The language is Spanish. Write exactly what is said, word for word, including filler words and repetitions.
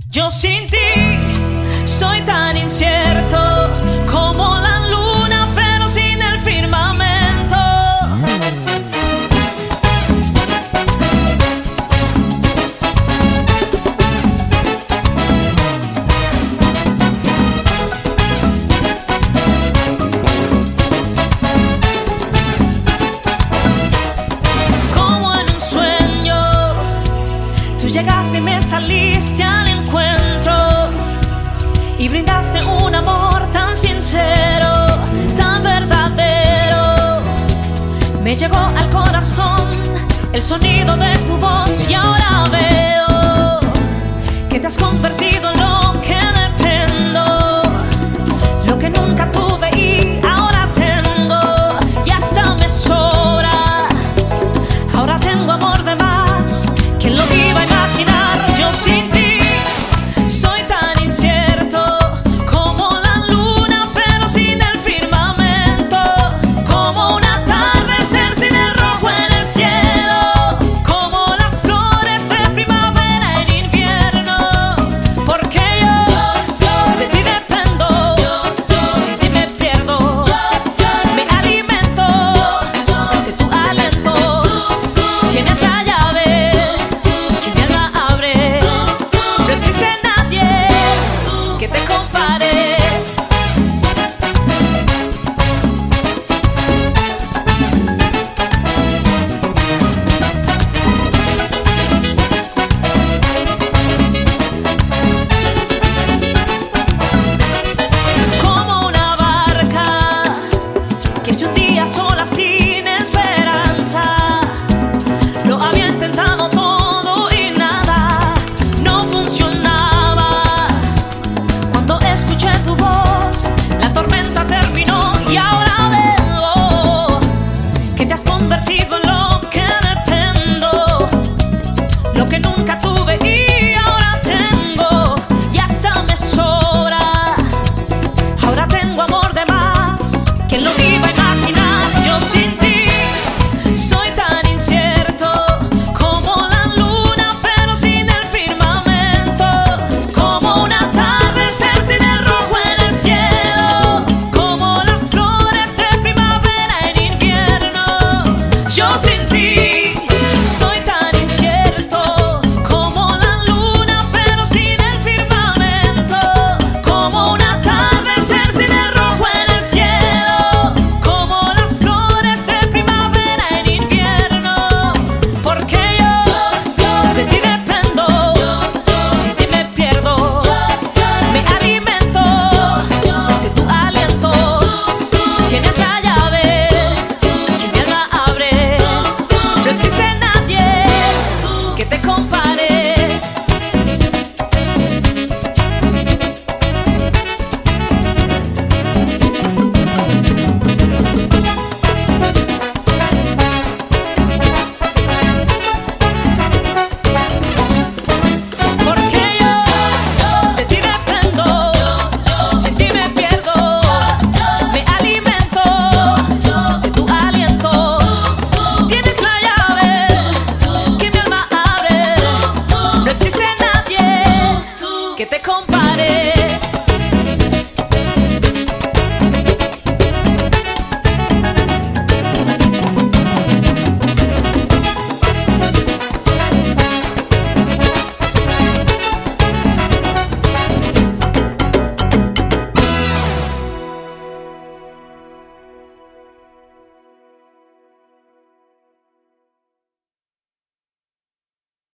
Yo sin ti soy tan incierto como la luna, pero sin el firmamento. Como en un sueño, tú llegaste y me saliste al encuentro y brindaste un amor tan sincero, tan verdadero. Me llegó al corazón el sonido de tu voz y ahora veo que te has convertido en lo que dependo, lo que nunca tuve y ahora tengo, y hasta me sobra. Ahora tengo amor de más, ¿quién lo iba a imaginar? Yo sin ti sola sin esperanza, lo había intentado todo y nada, no funcionaba. Cuando escuché tu voz, la tormenta terminó y ahora veo que te has convertido en lo que dependo, lo que nunca tuve y ahora tengo, y hasta me sobra. Ahora tengo amor de más, ¿quién lo iba a imaginar? Yo sin ti soy tan incierto como la luna, pero sin el firmamento, como un atardecer sin el rojo en el cielo, como las flores de primavera en invierno. Yo sin ti soy tan incierto como la luna, pero sin el firmamento, como un atardecer sin el rojo en el cielo, como las flores de primavera en invierno. Porque yo de ti dependo, sin ti me pierdo, me alimento de tu aliento. Tienes la llave, quien bien la abre, no existe nadie que te compare. Porque yo de ti dependo, sin ti me pierdo, me alimento de tu aliento. Tienes la llave que mi alma abre, no existe nadie que te compare.